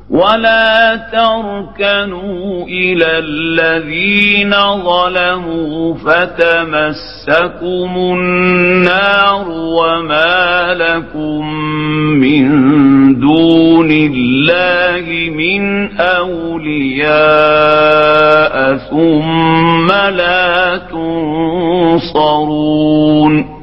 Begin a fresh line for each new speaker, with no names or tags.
ولا تركنوا إلى الذين ظلموا فتمسكم النار وما لكم من دون الله من أولياء ثم لا تنصرون.